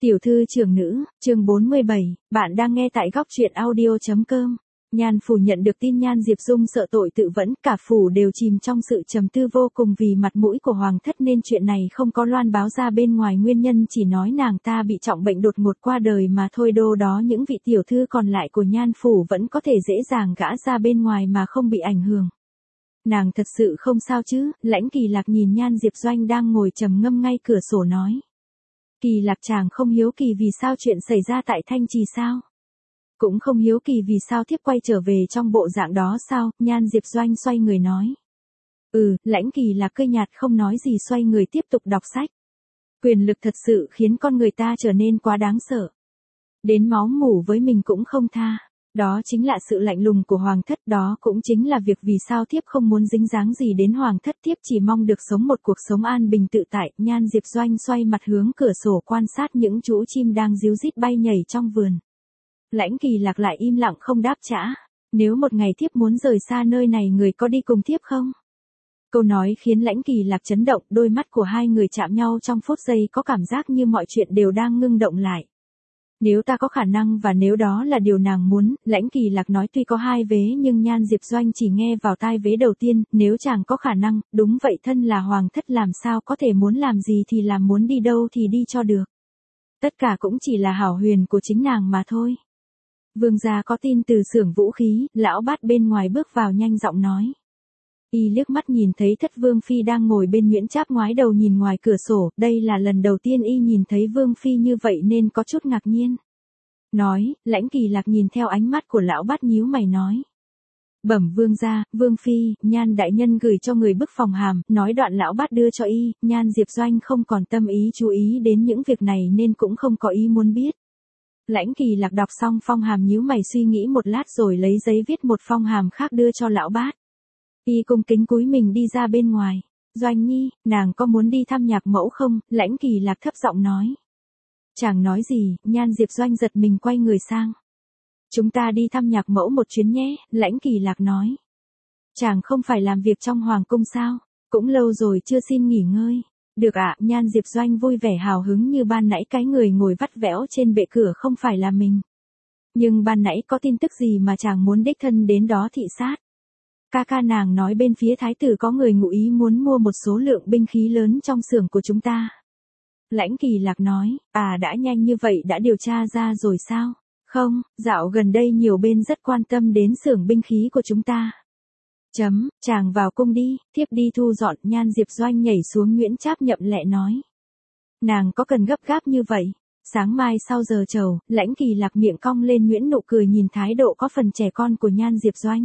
Tiểu thư trưởng nữ, chương 47, bạn đang nghe tại góc truyện audio.com. Nhan phủ nhận được tin Nhan Diệp Dung sợ tội tự vẫn, cả phủ đều chìm trong sự trầm tư vô cùng vì mặt mũi của hoàng thất nên chuyện này không có loan báo ra bên ngoài, nguyên nhân chỉ nói nàng ta bị trọng bệnh đột ngột qua đời mà thôi. Đô đó những vị tiểu thư còn lại của Nhan phủ vẫn có thể dễ dàng gã ra bên ngoài mà không bị ảnh hưởng. Nàng thật sự không sao chứ? Lãnh Kỳ Lạc nhìn Nhan Diệp Doanh đang ngồi trầm ngâm ngay cửa sổ nói. Kỳ Lạc chàng không hiếu kỳ vì sao chuyện xảy ra tại Thanh Trì sao? Cũng không hiếu kỳ vì sao thiếp quay trở về trong bộ dạng đó sao? Nhan Diệp Doanh xoay người nói. Lãnh Kỳ Lạc cười nhạt không nói gì, xoay người tiếp tục đọc sách. Quyền lực thật sự khiến con người ta trở nên quá đáng sợ. Đến máu mủ với mình cũng không tha. Đó chính là sự lạnh lùng của hoàng thất, đó cũng chính là việc vì sao thiếp không muốn dính dáng gì đến hoàng thất, thiếp chỉ mong được sống một cuộc sống an bình tự tại. Nhan Diệp Doanh xoay mặt hướng cửa sổ quan sát những chú chim đang ríu rít bay nhảy trong vườn. Lãnh Kỳ Lạc lại im lặng không đáp trả. Nếu một ngày thiếp muốn rời xa nơi này, người có đi cùng thiếp không? Câu nói khiến Lãnh Kỳ Lạc chấn động, đôi mắt của hai người chạm nhau trong phút giây, có cảm giác như mọi chuyện đều đang ngưng động lại. Nếu ta có khả năng và nếu đó là điều nàng muốn, Lãnh Kỳ Lạc nói, tuy có hai vế nhưng Nhan Diệp Doanh chỉ nghe vào tai vế đầu tiên. Nếu chàng có khả năng, đúng vậy, thân là hoàng thất làm sao có thể muốn làm gì thì làm, muốn đi đâu thì đi cho được. Tất cả cũng chỉ là hảo huyền của chính nàng mà thôi. Vương gia có tin từ xưởng vũ khí, lão bát bên ngoài bước vào nhanh giọng nói. Y liếc mắt nhìn thấy Thất Vương phi đang ngồi bên Nguyễn Tráp, ngoái đầu nhìn ngoài cửa sổ, đây là lần đầu tiên y nhìn thấy Vương phi như vậy nên có chút ngạc nhiên. Nói, Lãnh Kỳ Lạc nhìn theo ánh mắt của lão bát nhíu mày nói. Bẩm vương gia, Vương phi, Nhan đại nhân gửi cho người bức phòng hàm, nói đoạn lão bát đưa cho y. Nhan Diệp Doanh không còn tâm ý chú ý đến những việc này nên cũng không có ý muốn biết. Lãnh Kỳ Lạc đọc xong phong hàm nhíu mày suy nghĩ một lát rồi lấy giấy viết một phong hàm khác đưa cho lão bát. Y cung kính cúi mình đi ra bên ngoài. Doanh nhi, nàng có muốn đi thăm nhạc mẫu không? Lãnh Kỳ Lạc thấp giọng nói. Chàng nói gì? Nhan Diệp Doanh giật mình quay người sang. Chúng ta đi thăm nhạc mẫu một chuyến nhé, Lãnh Kỳ Lạc nói. Chàng không phải làm việc trong hoàng cung sao? Cũng lâu rồi chưa xin nghỉ ngơi. Được ạ, Nhan Diệp Doanh vui vẻ hào hứng như ban nãy, cái người ngồi vắt vẽo trên bệ cửa không phải là mình. Nhưng ban nãy có tin tức gì mà chàng muốn đích thân đến đó thị sát? Ca nàng nói bên phía thái tử có người ngụ ý muốn mua một số lượng binh khí lớn trong xưởng của chúng ta. Lãnh Kỳ Lạc nói, đã nhanh như vậy đã điều tra ra rồi sao? Không, dạo gần đây nhiều bên rất quan tâm đến xưởng binh khí của chúng ta. Chàng vào cung đi, thiếp đi thu dọn. Nhan Diệp Doanh nhảy xuống Nguyễn Tráp nhậm lẹ nói. Nàng có cần gấp gáp như vậy? Sáng mai sau giờ trầu, Lãnh Kỳ Lạc miệng cong lên nhuyễn nụ cười nhìn thái độ có phần trẻ con của Nhan Diệp Doanh.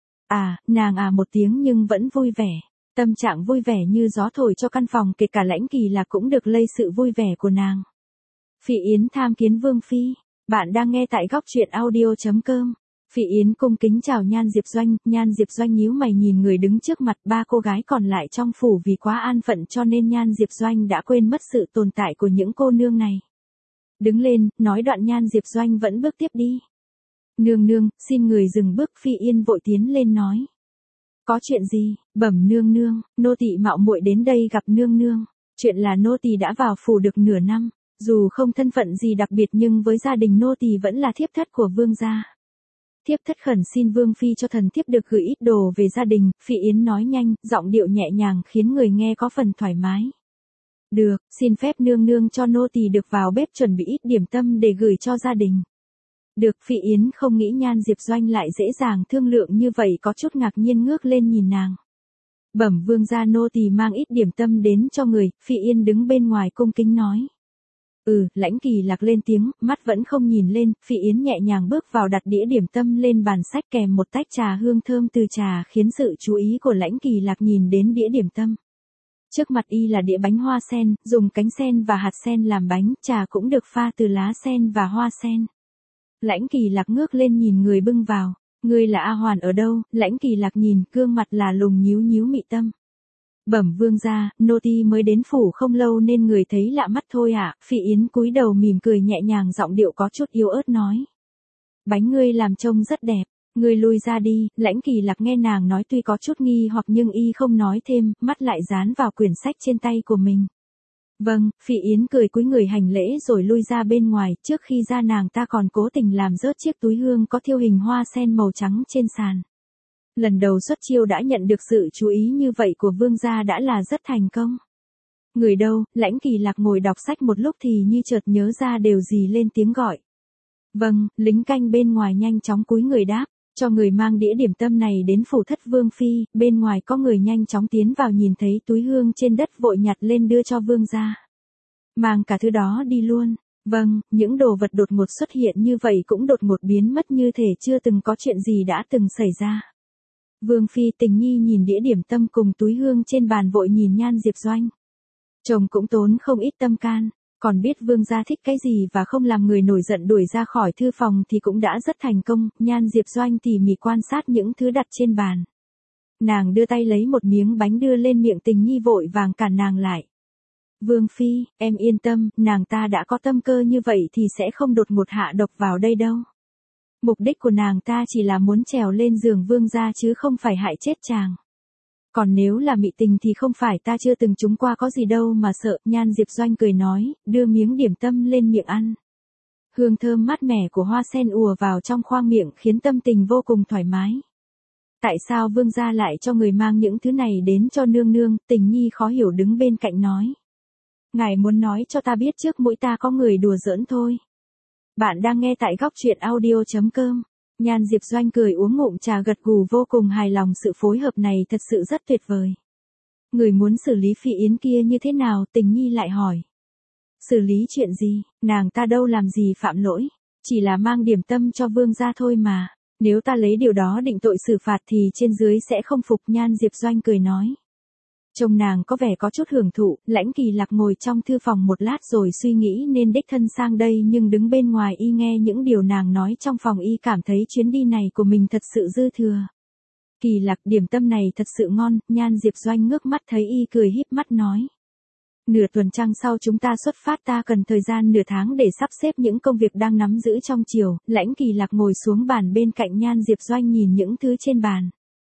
Nàng một tiếng nhưng vẫn vui vẻ. Tâm trạng vui vẻ như gió thổi cho căn phòng, kể cả Lãnh Kỳ Lạc cũng được lây sự vui vẻ của nàng. Phỉ Yến tham kiến Vương phi. Bạn đang nghe tại góc truyện audio.com. Phỉ Yến cung kính chào Nhan Diệp Doanh. Nhan Diệp Doanh nhíu mày nhìn người đứng trước mặt. Ba cô gái còn lại trong phủ vì quá an phận cho nên Nhan Diệp Doanh đã quên mất sự tồn tại của những cô nương này. Đứng lên, nói đoạn Nhan Diệp Doanh vẫn bước tiếp đi. Nương nương, xin người dừng bước. Phi Yên vội tiến lên nói. Có chuyện gì? Bẩm nương nương, nô tỳ mạo muội đến đây gặp nương nương. Chuyện là nô tỳ đã vào phủ được nửa năm, dù không thân phận gì đặc biệt nhưng với gia đình nô tỳ vẫn là thiếp thất của vương gia. Thiếp thất khẩn xin vương phi cho thần thiếp được gửi ít đồ về gia đình. Phi Yến nói nhanh, giọng điệu nhẹ nhàng khiến người nghe có phần thoải mái. Được, xin phép nương nương cho nô tỳ được vào bếp chuẩn bị ít điểm tâm để gửi cho gia đình. Được. Phi Yến không nghĩ Nhan Diệp Doanh lại dễ dàng thương lượng như vậy, có chút ngạc nhiên ngước lên nhìn nàng. Bẩm vương gia, nô tỳ mang ít điểm tâm đến cho người. Phi Yên đứng bên ngoài cung kính nói. Lãnh Kỳ Lạc lên tiếng, mắt vẫn không nhìn lên. Phi Yến nhẹ nhàng bước vào đặt đĩa điểm tâm lên bàn sách kèm một tách trà hương thơm từ trà, khiến sự chú ý của Lãnh Kỳ Lạc nhìn đến đĩa điểm tâm. Trước mặt y là đĩa bánh hoa sen, dùng cánh sen và hạt sen làm bánh, trà cũng được pha từ lá sen và hoa sen. Lãnh Kỳ Lạc ngước lên nhìn người bưng vào. Ngươi là A Hoàn ở đâu? Lãnh Kỳ Lạc nhìn, gương mặt là lùng nhíu nhíu mị tâm. Bẩm vương gia, nô tỳ mới đến phủ không lâu nên người thấy lạ mắt thôi ạ. Phi Yến cúi đầu mỉm cười nhẹ nhàng, giọng điệu có chút yếu ớt nói. Bánh ngươi làm trông rất đẹp, ngươi lui ra đi. Lãnh Kỳ Lạc nghe nàng nói tuy có chút nghi hoặc nhưng y không nói thêm, mắt lại dán vào quyển sách trên tay của mình. Vâng, Phỉ Yến cười cúi người hành lễ rồi lui ra bên ngoài, trước khi ra nàng ta còn cố tình làm rớt chiếc túi hương có thêu hình hoa sen màu trắng trên sàn. Lần đầu xuất chiêu đã nhận được sự chú ý như vậy của vương gia đã là rất thành công. Người đâu, Lãnh Kỳ Lạc ngồi đọc sách một lúc thì như chợt nhớ ra điều gì lên tiếng gọi. Vâng, lính canh bên ngoài nhanh chóng cúi người đáp, cho người mang đĩa điểm tâm này đến phủ thất vương phi, bên ngoài có người nhanh chóng tiến vào nhìn thấy túi hương trên đất vội nhặt lên đưa cho vương gia. Mang cả thứ đó đi luôn. Vâng, những đồ vật đột ngột xuất hiện như vậy cũng đột ngột biến mất như thể chưa từng có chuyện gì đã từng xảy ra. Vương phi Tình Nhi nhìn đĩa điểm tâm cùng túi hương trên bàn vội nhìn Nhan Diệp Doanh. Chồng cũng tốn không ít tâm can, còn biết vương gia thích cái gì và không làm người nổi giận đuổi ra khỏi thư phòng thì cũng đã rất thành công. Nhan Diệp Doanh tỉ mỉ quan sát những thứ đặt trên bàn. Nàng đưa tay lấy một miếng bánh đưa lên miệng Tình Nhi vội vàng cản nàng lại. Vương phi, em yên tâm, nàng ta đã có tâm cơ như vậy thì sẽ không đột ngột hạ độc vào đây đâu. Mục đích của nàng ta chỉ là muốn trèo lên giường vương gia chứ không phải hại chết chàng. Còn nếu là mị tình thì không phải ta chưa từng trúng qua có gì đâu mà sợ. Nhan Diệp Doanh cười nói, đưa miếng điểm tâm lên miệng ăn. Hương thơm mát mẻ của hoa sen ùa vào trong khoang miệng khiến tâm tình vô cùng thoải mái. Tại sao vương gia lại cho người mang những thứ này đến cho nương nương? Tình Nhi khó hiểu đứng bên cạnh nói. Ngài muốn nói cho ta biết trước mũi ta có người đùa giỡn thôi. Bạn đang nghe tại góc truyện audio.com. Nhan Diệp Doanh cười uống ngụm trà gật gù vô cùng hài lòng, sự phối hợp này thật sự rất tuyệt vời. Người muốn xử lý Phỉ Yến kia như thế nào? Tình Nhi lại hỏi. Xử lý chuyện gì? Nàng ta đâu làm gì phạm lỗi, chỉ là mang điểm tâm cho vương gia thôi mà. Nếu ta lấy điều đó định tội xử phạt thì trên dưới sẽ không phục. Nhan Diệp Doanh cười nói. Trông nàng có vẻ có chút hưởng thụ. Lãnh Kỳ Lạc ngồi trong thư phòng một lát rồi suy nghĩ nên đích thân sang đây, nhưng đứng bên ngoài y nghe những điều nàng nói trong phòng y cảm thấy chuyến đi này của mình thật sự dư thừa. Kỳ Lạc, điểm tâm này thật sự ngon. Nhan Diệp Doanh ngước mắt thấy y cười híp mắt nói. Nửa tuần trăng sau chúng ta xuất phát, ta cần thời gian nửa tháng để sắp xếp những công việc đang nắm giữ trong triều. Lãnh Kỳ Lạc ngồi xuống bàn bên cạnh Nhan Diệp Doanh nhìn những thứ trên bàn.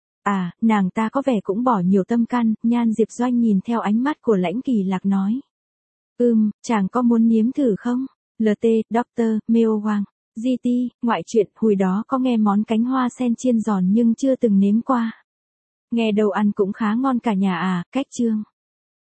À, nàng ta có vẻ cũng bỏ nhiều tâm can. Nhan Diệp Doanh nhìn theo ánh mắt của Lãnh Kỳ Lạc nói. Chàng có muốn nếm thử không? LT, Dr. Meo Wang, GT, ngoại truyện, hồi đó có nghe món cánh hoa sen chiên giòn nhưng chưa từng nếm qua. Nghe đầu ăn cũng khá ngon cả nhà à. Cách chương.